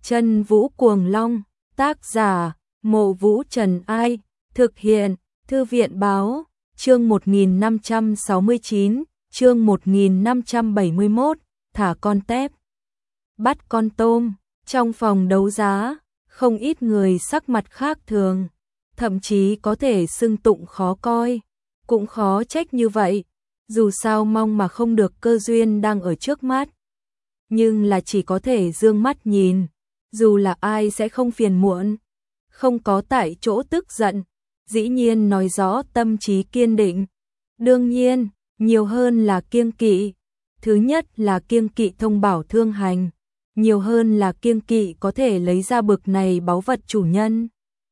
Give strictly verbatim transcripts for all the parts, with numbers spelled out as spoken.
Chân Vũ Cuồng Long, tác giả, Mộ Vũ Trần Ai, thực hiện, Thư viện Báo, chương một nghìn năm trăm sáu mươi chín, chương một nghìn năm trăm bảy mươi mốt, thả con tép, bắt con tôm. Trong phòng đấu giá, không ít người sắc mặt khác thường, thậm chí có thể xưng tụng khó coi, cũng khó trách như vậy, dù sao mong mà không được cơ duyên đang ở trước mắt. Nhưng là chỉ có thể dương mắt nhìn, dù là ai sẽ không phiền muộn, không có tại chỗ tức giận, dĩ nhiên nói rõ tâm trí kiên định. Đương nhiên, nhiều hơn là kiêng kỵ, thứ nhất là kiêng kỵ Thông Bảo Thương Hành, nhiều hơn là kiêng kỵ có thể lấy ra bực này báu vật chủ nhân.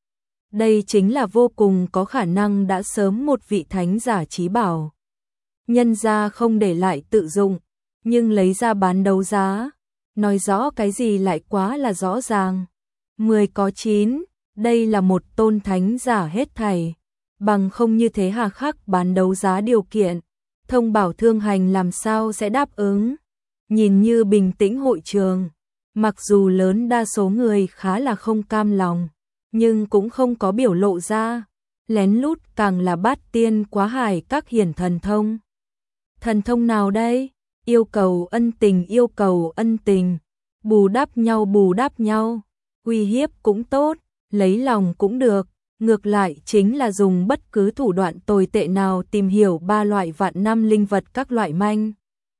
Đây chính là vô cùng có khả năng đã sớm một vị thánh giả trí bảo. Nhân ra không để lại tự dụng, nhưng lấy ra bán đấu giá, nói rõ cái gì lại quá là rõ ràng. Mười có chín, đây là một tôn thánh giả hết thảy, bằng không như thế hà khắc bán đấu giá điều kiện, Thông Bảo Thương Hành làm sao sẽ đáp ứng. Nhìn như bình tĩnh hội trường, mặc dù lớn đa số người khá là không cam lòng, nhưng cũng không có biểu lộ ra, lén lút càng là bát tiên quá hải các hiển thần thông. Thần thông nào đây? Yêu cầu ân tình, yêu cầu ân tình, bù đắp nhau bù đắp nhau, uy hiếp cũng tốt, lấy lòng cũng được, ngược lại chính là dùng bất cứ thủ đoạn tồi tệ nào tìm hiểu ba loại vạn năm linh vật các loại manh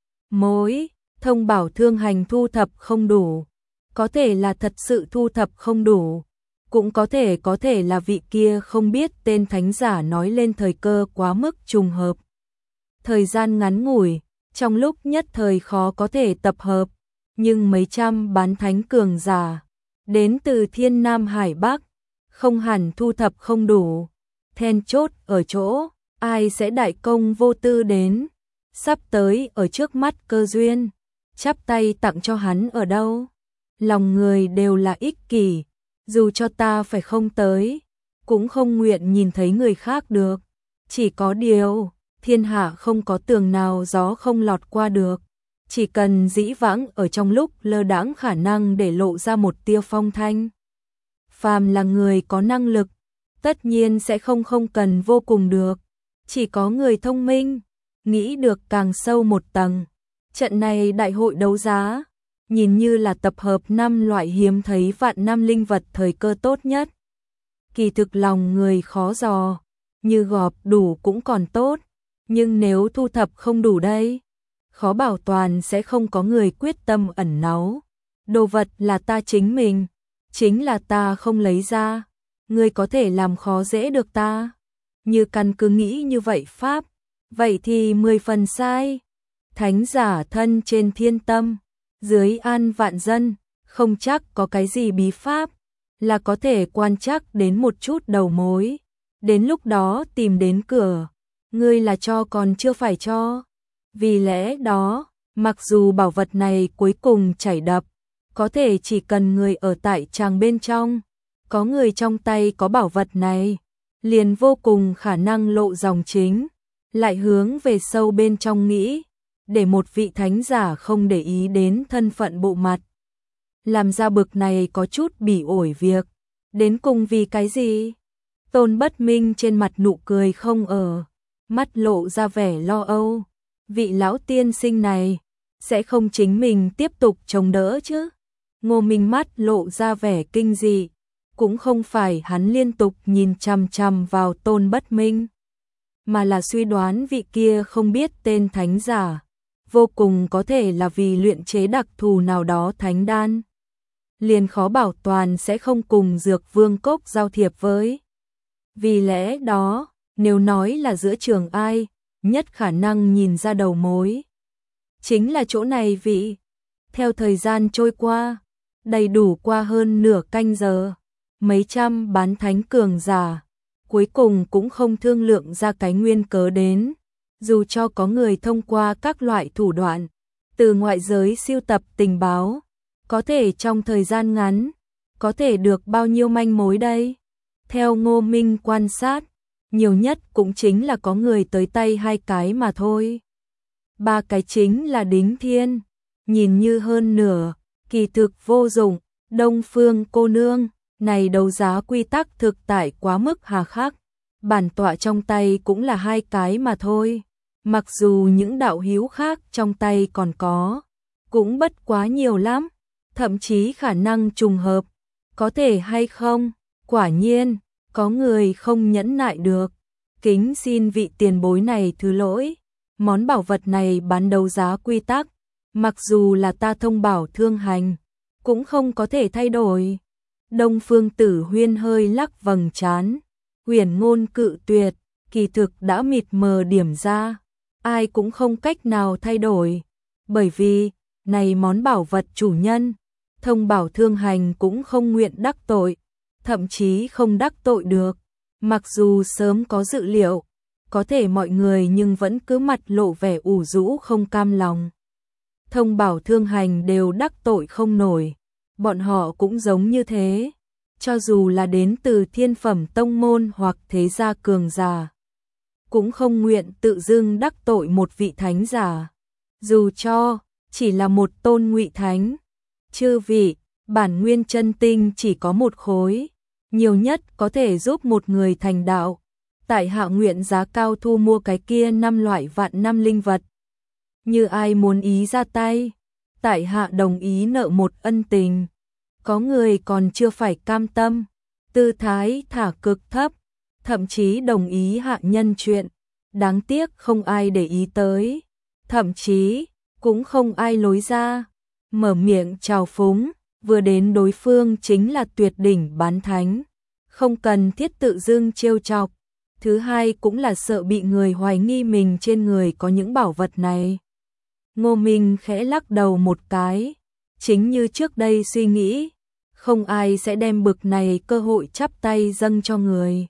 mối. Thông Bảo Thương Hành thu thập không đủ, có thể là thật sự thu thập không đủ, cũng có thể có thể là vị kia không biết tên thánh giả nói lên thời cơ quá mức trùng hợp. Thời gian ngắn ngủi, trong lúc nhất thời khó có thể tập hợp, nhưng mấy trăm bán thánh cường giả đến từ thiên nam hải bắc, không hẳn thu thập không đủ. Then chốt ở chỗ, ai sẽ đại công vô tư đến, sắp tới ở trước mắt cơ duyên, chắp tay tặng cho hắn ở đâu. Lòng người đều là ích kỷ, dù cho ta phải không tới, cũng không nguyện nhìn thấy người khác được. Chỉ có điều, thiên hạ không có tường nào gió không lọt qua được, chỉ cần dĩ vãng ở trong lúc lơ đãng khả năng để lộ ra một tia phong thanh. Phàm là người có năng lực, tất nhiên sẽ không không cần vô cùng được, chỉ có người thông minh, nghĩ được càng sâu một tầng. Trận này đại hội đấu giá, nhìn như là tập hợp năm loại hiếm thấy vạn năm linh vật thời cơ tốt nhất. Kỳ thực lòng người khó dò, như gọp đủ cũng còn tốt, nhưng nếu thu thập không đủ đây, khó bảo toàn sẽ không có người quyết tâm ẩn náu. Đồ vật là ta chính mình, chính là ta không lấy ra, người có thể làm khó dễ được ta. Như căn cứ nghĩ như vậy pháp, vậy thì mười phần sai. Thánh giả thân trên thiên tâm, dưới an vạn dân, không chắc có cái gì bí pháp, là có thể quan chắc đến một chút đầu mối. Đến lúc đó tìm đến cửa, ngươi là cho còn chưa phải cho. Vì lẽ đó, mặc dù bảo vật này cuối cùng chảy đập, có thể chỉ cần người ở tại tràng bên trong, có người trong tay có bảo vật này, liền vô cùng khả năng lộ dòng chính, lại hướng về sâu bên trong nghĩ, để một vị thánh giả không để ý đến thân phận bộ mặt. Làm ra bực này có chút bỉ ổi việc, đến cùng vì cái gì? Tôn Bất Minh trên mặt nụ cười không ở, mắt lộ ra vẻ lo âu. Vị lão tiên sinh này, sẽ không chính mình tiếp tục chống đỡ chứ? Ngô Minh mắt lộ ra vẻ kinh dị, cũng không phải hắn liên tục nhìn chằm chằm vào Tôn Bất Minh, mà là suy đoán vị kia không biết tên thánh giả, vô cùng có thể là vì luyện chế đặc thù nào đó thánh đan. Liền khó bảo toàn sẽ không cùng Dược Vương Cốc giao thiệp với. Vì lẽ đó, nếu nói là giữa trường ai, nhất khả năng nhìn ra đầu mối, chính là chỗ này vị. Theo thời gian trôi qua, đầy đủ qua hơn nửa canh giờ, mấy trăm bán thánh cường giả, cuối cùng cũng không thương lượng ra cái nguyên cớ đến. Dù cho có người thông qua các loại thủ đoạn, từ ngoại giới siêu tập tình báo, có thể trong thời gian ngắn, có thể được bao nhiêu manh mối đây? Theo Ngô Minh quan sát, nhiều nhất cũng chính là có người tới tay hai cái mà thôi. Ba cái chính là đính thiên, nhìn như hơn nửa, kỳ thực vô dụng, Đông Phương cô nương, này đấu giá quy tắc thực tại quá mức hà khắc, bản tọa trong tay cũng là hai cái mà thôi, mặc dù những đạo hữu khác trong tay còn có, cũng bất quá nhiều lắm, thậm chí khả năng trùng hợp, có thể hay không, quả nhiên, có người không nhẫn nại được, kính xin vị tiền bối này thứ lỗi, món bảo vật này bán đấu giá quy tắc, mặc dù là ta thông bảo thương hành, cũng không có thể thay đổi. Đông Phương Tử Huyên hơi lắc vầng trán, huyền ngôn cự tuyệt, kỳ thực đã mịt mờ điểm ra, ai cũng không cách nào thay đổi, bởi vì, này món bảo vật chủ nhân, thông bảo thương hành cũng không nguyện đắc tội, thậm chí không đắc tội được, mặc dù sớm có dự liệu, có thể mọi người nhưng vẫn cứ mặt lộ vẻ ủ rũ không cam lòng. Thông bảo thương hành đều đắc tội không nổi, bọn họ cũng giống như thế, cho dù là đến từ thiên phẩm tông môn hoặc thế gia cường giả, cũng không nguyện tự dưng đắc tội một vị thánh giả, dù cho chỉ là một tôn ngụy thánh. Chư vị, bản nguyên chân tinh chỉ có một khối, nhiều nhất có thể giúp một người thành đạo, tại hạ nguyện giá cao thu mua cái kia năm loại vạn năm linh vật. Như ai muốn ý ra tay, tại hạ đồng ý nợ một ân tình. Có người còn chưa phải cam tâm, tư thái thả cực thấp, thậm chí đồng ý hạ nhân chuyện, đáng tiếc không ai để ý tới, thậm chí cũng không ai lối ra, mở miệng chào phúng, vừa đến đối phương chính là tuyệt đỉnh bán thánh, không cần thiết tự dưng trêu chọc. Thứ hai cũng là sợ bị người hoài nghi mình trên người có những bảo vật này. Ngô Minh khẽ lắc đầu một cái, chính như trước đây suy nghĩ, không ai sẽ đem bực này cơ hội chắp tay dâng cho người.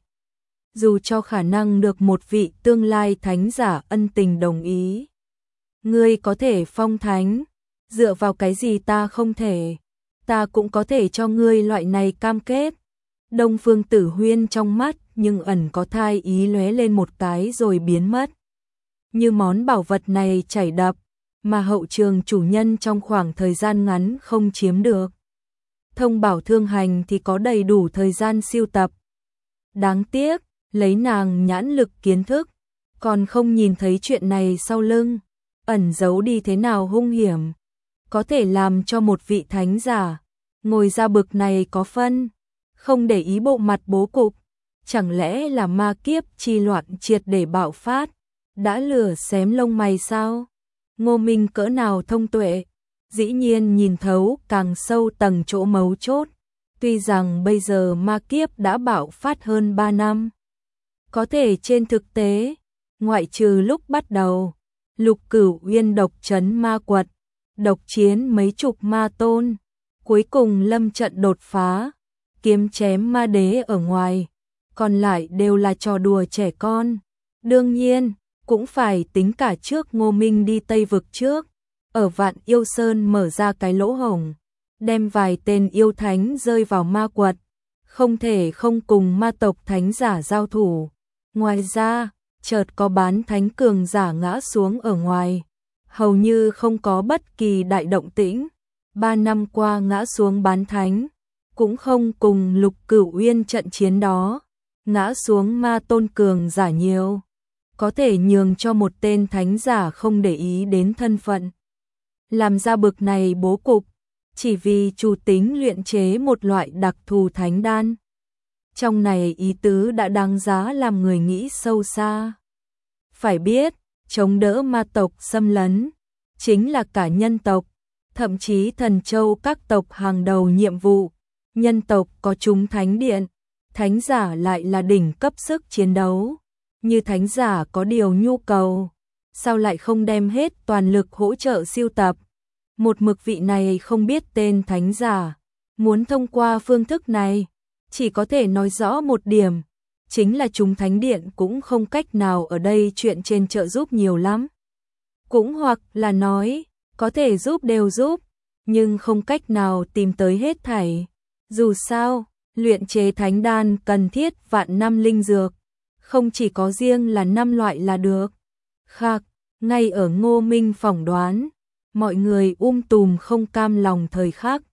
Dù cho khả năng được một vị tương lai thánh giả ân tình đồng ý. Ngươi có thể phong thánh, dựa vào cái gì ta không thể, ta cũng có thể cho ngươi loại này cam kết. Đông Phương Tử Huyên trong mắt nhưng ẩn có thai ý lóe lên một cái rồi biến mất. Như món bảo vật này chảy đập, mà hậu trường chủ nhân trong khoảng thời gian ngắn không chiếm được. Thông bảo thương hành thì có đầy đủ thời gian siêu tập. Đáng tiếc, lấy nàng nhãn lực kiến thức, còn không nhìn thấy chuyện này sau lưng, ẩn giấu đi thế nào hung hiểm, có thể làm cho một vị thánh giả ngồi ra bực này có phân, không để ý bộ mặt bố cục, chẳng lẽ là ma kiếp chi loạn triệt để bạo phát, đã lửa xém lông mày sao? Ngô Minh cỡ nào thông tuệ, dĩ nhiên nhìn thấu càng sâu tầng chỗ mấu chốt, tuy rằng bây giờ ma kiếp đã bạo phát hơn ba năm. Có thể trên thực tế, ngoại trừ lúc bắt đầu, Lục Cửu Uyên độc trấn ma quật, độc chiến mấy chục ma tôn, cuối cùng lâm trận đột phá, kiếm chém ma đế ở ngoài, còn lại đều là trò đùa trẻ con. Đương nhiên, cũng phải tính cả trước Ngô Minh đi Tây Vực trước, ở Vạn Yêu Sơn mở ra cái lỗ hổng, đem vài tên yêu thánh rơi vào ma quật, không thể không cùng ma tộc thánh giả giao thủ. Ngoài ra, chợt có bán thánh cường giả ngã xuống ở ngoài, hầu như không có bất kỳ đại động tĩnh. Ba năm qua ngã xuống bán thánh, cũng không cùng Lục Cửu Uyên trận chiến đó, ngã xuống ma tôn cường giả nhiều, có thể nhường cho một tên thánh giả không để ý đến thân phận. Làm ra bực này bố cục, chỉ vì chủ tính luyện chế một loại đặc thù thánh đan. Trong này ý tứ đã đáng giá làm người nghĩ sâu xa. Phải biết, chống đỡ ma tộc xâm lấn, chính là cả nhân tộc, thậm chí thần châu các tộc hàng đầu nhiệm vụ. Nhân tộc có chúng thánh điện, thánh giả lại là đỉnh cấp sức chiến đấu. Như thánh giả có điều nhu cầu, sao lại không đem hết toàn lực hỗ trợ siêu tập. Một mực vị này không biết tên thánh giả, muốn thông qua phương thức này, chỉ có thể nói rõ một điểm, chính là chúng thánh điện cũng không cách nào ở đây chuyện trên trợ giúp nhiều lắm. Cũng hoặc là nói, có thể giúp đều giúp, nhưng không cách nào tìm tới hết thảy. Dù sao, luyện chế thánh đan cần thiết vạn năm linh dược, không chỉ có riêng là năm loại là được. Khắc, ngay ở Ngô Minh phỏng đoán, mọi người um tùm không cam lòng thời khắc,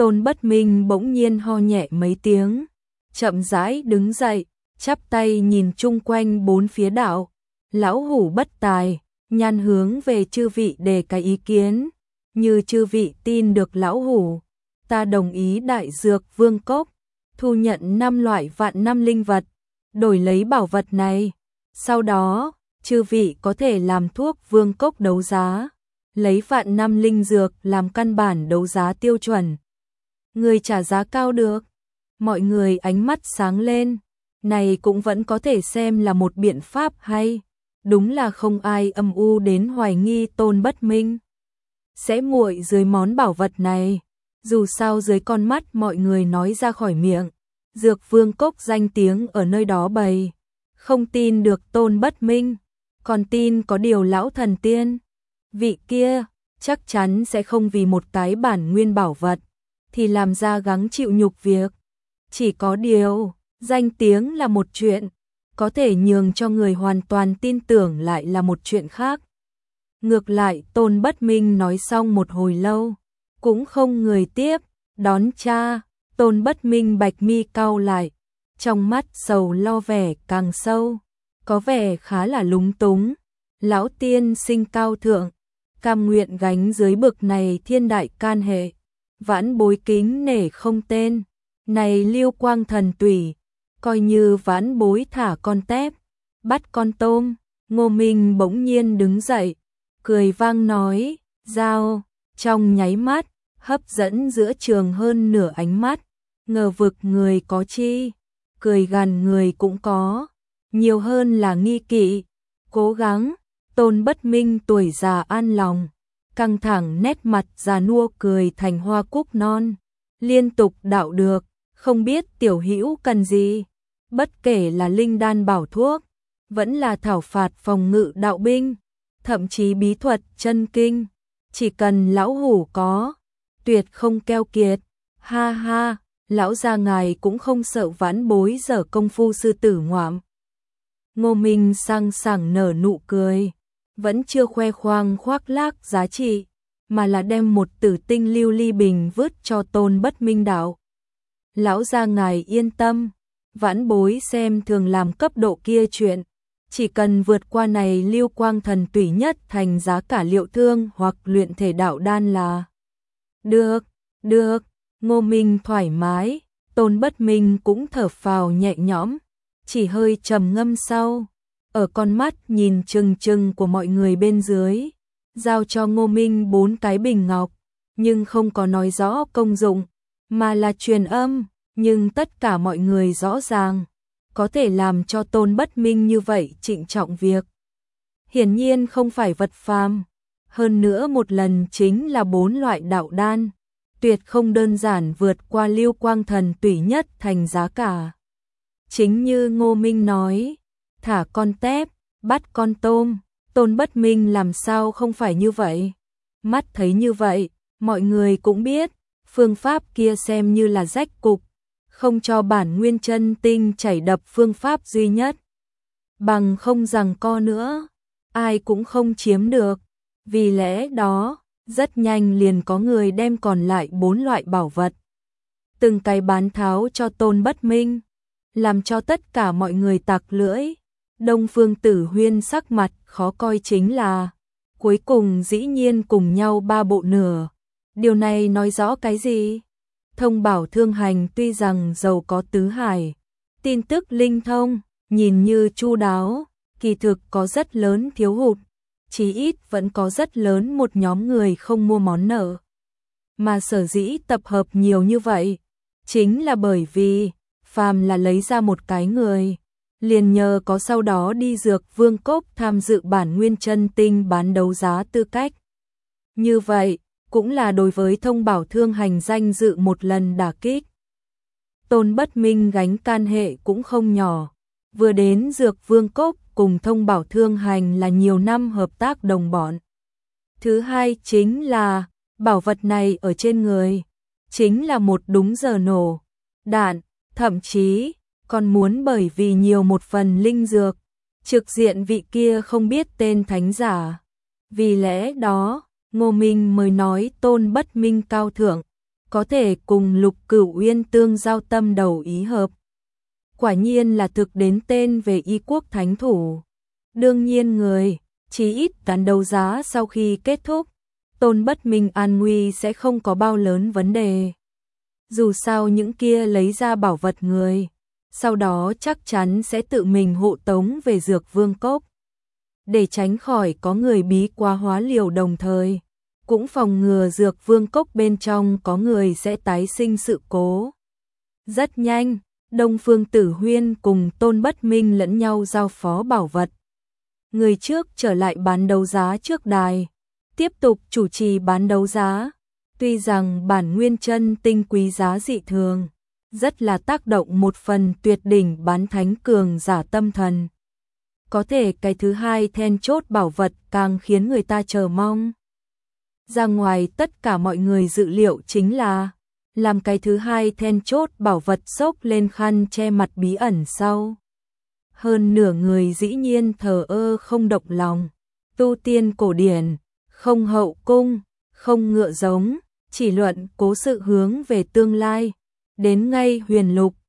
Tôn Bất Minh bỗng nhiên ho nhẹ mấy tiếng, chậm rãi đứng dậy, chắp tay nhìn chung quanh bốn phía đạo. Lão hủ bất tài, nhan hướng về chư vị đề cái ý kiến, như chư vị tin được lão hủ, ta đồng ý đại dược vương cốc, thu nhận năm loại vạn năm linh vật, đổi lấy bảo vật này. Sau đó, chư vị có thể làm thuốc vương cốc đấu giá, lấy vạn năm linh dược làm căn bản đấu giá tiêu chuẩn. Người trả giá cao được. Mọi người ánh mắt sáng lên, này cũng vẫn có thể xem là một biện pháp hay. Đúng là không ai âm u đến hoài nghi Tôn Bất Minh sẽ muội dưới món bảo vật này. Dù sao dưới con mắt mọi người nói ra khỏi miệng, dược vương cốc danh tiếng ở nơi đó bày. Không tin được Tôn Bất Minh, còn tin có điều lão thần tiên. Vị kia, chắc chắn sẽ không vì một cái bản nguyên bảo vật, thì làm ra gắng chịu nhục việc. Chỉ có điều, danh tiếng là một chuyện, có thể nhường cho người hoàn toàn tin tưởng lại là một chuyện khác. Ngược lại Tôn Bất Minh nói xong một hồi lâu, cũng không người tiếp, đón cha. Tôn Bất Minh bạch mi cau lại, trong mắt sầu lo vẻ càng sâu, có vẻ khá là lúng túng. Lão tiên sinh cao thượng, cam nguyện gánh dưới bực này thiên đại can hệ, vãn bối kính nể không tên. Này Lưu Quang thần tùy, coi như vãn bối thả con tép, bắt con tôm. Ngô Minh bỗng nhiên đứng dậy, cười vang nói, giao. Trong nháy mắt, hấp dẫn giữa trường hơn nửa ánh mắt, ngờ vực người có chi, cười gằn người cũng có, nhiều hơn là nghi kỵ. Cố gắng, Tôn Bất Minh tuổi già an lòng, căng thẳng nét mặt già nua cười thành hoa cúc non, liên tục đạo được, không biết tiểu hữu cần gì, bất kể là linh đan bảo thuốc, vẫn là thảo phạt phòng ngự đạo binh, thậm chí bí thuật chân kinh, chỉ cần lão hủ có, tuyệt không keo kiệt. Ha ha, lão gia ngài cũng không sợ vãn bối dở công phu sư tử ngoạm. Ngô Minh sang sảng nở nụ cười, vẫn chưa khoe khoang khoác lác giá trị, mà là đem một tử tinh lưu ly bình vứt cho Tôn Bất Minh đạo. Lão gia ngài yên tâm, vãn bối xem thường làm cấp độ kia chuyện, chỉ cần vượt qua này Lưu Quang thần tùy nhất thành giá cả liệu thương hoặc luyện thể đạo đan là được. Được. Ngô Minh thoải mái, Tôn Bất Minh cũng thở phào nhẹ nhõm, chỉ hơi trầm ngâm sau, ở con mắt nhìn chừng chừng của mọi người bên dưới, giao cho Ngô Minh bốn cái bình ngọc, nhưng không có nói rõ công dụng, mà là truyền âm, nhưng tất cả mọi người rõ ràng, có thể làm cho Tôn Bất Minh như vậy trịnh trọng việc. Hiển nhiên không phải vật phàm, hơn nữa một lần chính là bốn loại đạo đan, tuyệt không đơn giản vượt qua Lưu Quang thần tùy nhất thành giá cả. Chính như Ngô Minh nói, thả con tép, bắt con tôm, Tôn Bất Minh làm sao không phải như vậy. Mắt thấy như vậy, mọi người cũng biết, phương pháp kia xem như là rách cục, không cho bản nguyên chân tinh chảy đập phương pháp duy nhất. Bằng không giằng co nữa, ai cũng không chiếm được. Vì lẽ đó, rất nhanh liền có người đem còn lại bốn loại bảo vật, từng cái bán tháo cho Tôn Bất Minh, làm cho tất cả mọi người tặc lưỡi. Đông Phương Tử Huyên sắc mặt khó coi chính là, cuối cùng dĩ nhiên cùng nhau ba bộ nửa. Điều này nói rõ cái gì? Thông Bảo Thương Hành tuy rằng giàu có tứ hải, tin tức linh thông, nhìn như chu đáo, kỳ thực có rất lớn thiếu hụt, chí ít vẫn có rất lớn một nhóm người không mua món nợ. Mà sở dĩ tập hợp nhiều như vậy, chính là bởi vì, phàm là lấy ra một cái người, liền nhờ có sau đó đi dược vương cốc tham dự bản nguyên chân tinh bán đấu giá tư cách. Như vậy, cũng là đối với Thông Bảo Thương Hành danh dự một lần đả kích. Tôn Bất Minh gánh can hệ cũng không nhỏ, vừa đến dược vương cốc cùng Thông Bảo Thương Hành là nhiều năm hợp tác đồng bọn. Thứ hai chính là, bảo vật này ở trên người, chính là một đúng giờ nổ, đạn, thậm chí, còn muốn bởi vì nhiều một phần linh dược, trực diện vị kia không biết tên thánh giả. Vì lẽ đó, Ngô Minh mới nói Tôn Bất Minh cao thượng, có thể cùng Lục Cửu Uyên tương giao tâm đầu ý hợp. Quả nhiên là thực đến tên về y quốc thánh thủ. Đương nhiên người, chí ít ván đấu giá sau khi kết thúc, Tôn Bất Minh an nguy sẽ không có bao lớn vấn đề. Dù sao những kia lấy ra bảo vật người, sau đó chắc chắn sẽ tự mình hộ tống về Dược Vương Cốc. Để tránh khỏi có người bí quá hóa liều đồng thời, cũng phòng ngừa Dược Vương Cốc bên trong có người sẽ tái sinh sự cố. Rất nhanh, Đông Phương Tử Huyên cùng Tôn Bất Minh lẫn nhau giao phó bảo vật. Người trước trở lại bán đấu giá trước đài, tiếp tục chủ trì bán đấu giá. Tuy rằng bản nguyên chân tinh quý giá dị thường, rất là tác động một phần tuyệt đỉnh bán thánh cường giả tâm thần. Có thể cái thứ hai then chốt bảo vật càng khiến người ta chờ mong. Ra ngoài tất cả mọi người dự liệu chính là làm cái thứ hai then chốt bảo vật xốc lên khăn che mặt bí ẩn sau. Hơn nửa người dĩ nhiên thờ ơ không động lòng. Tu tiên cổ điển, không hậu cung, không ngựa giống, chỉ luận cố sự hướng về tương lai. Đến ngay huyền lục,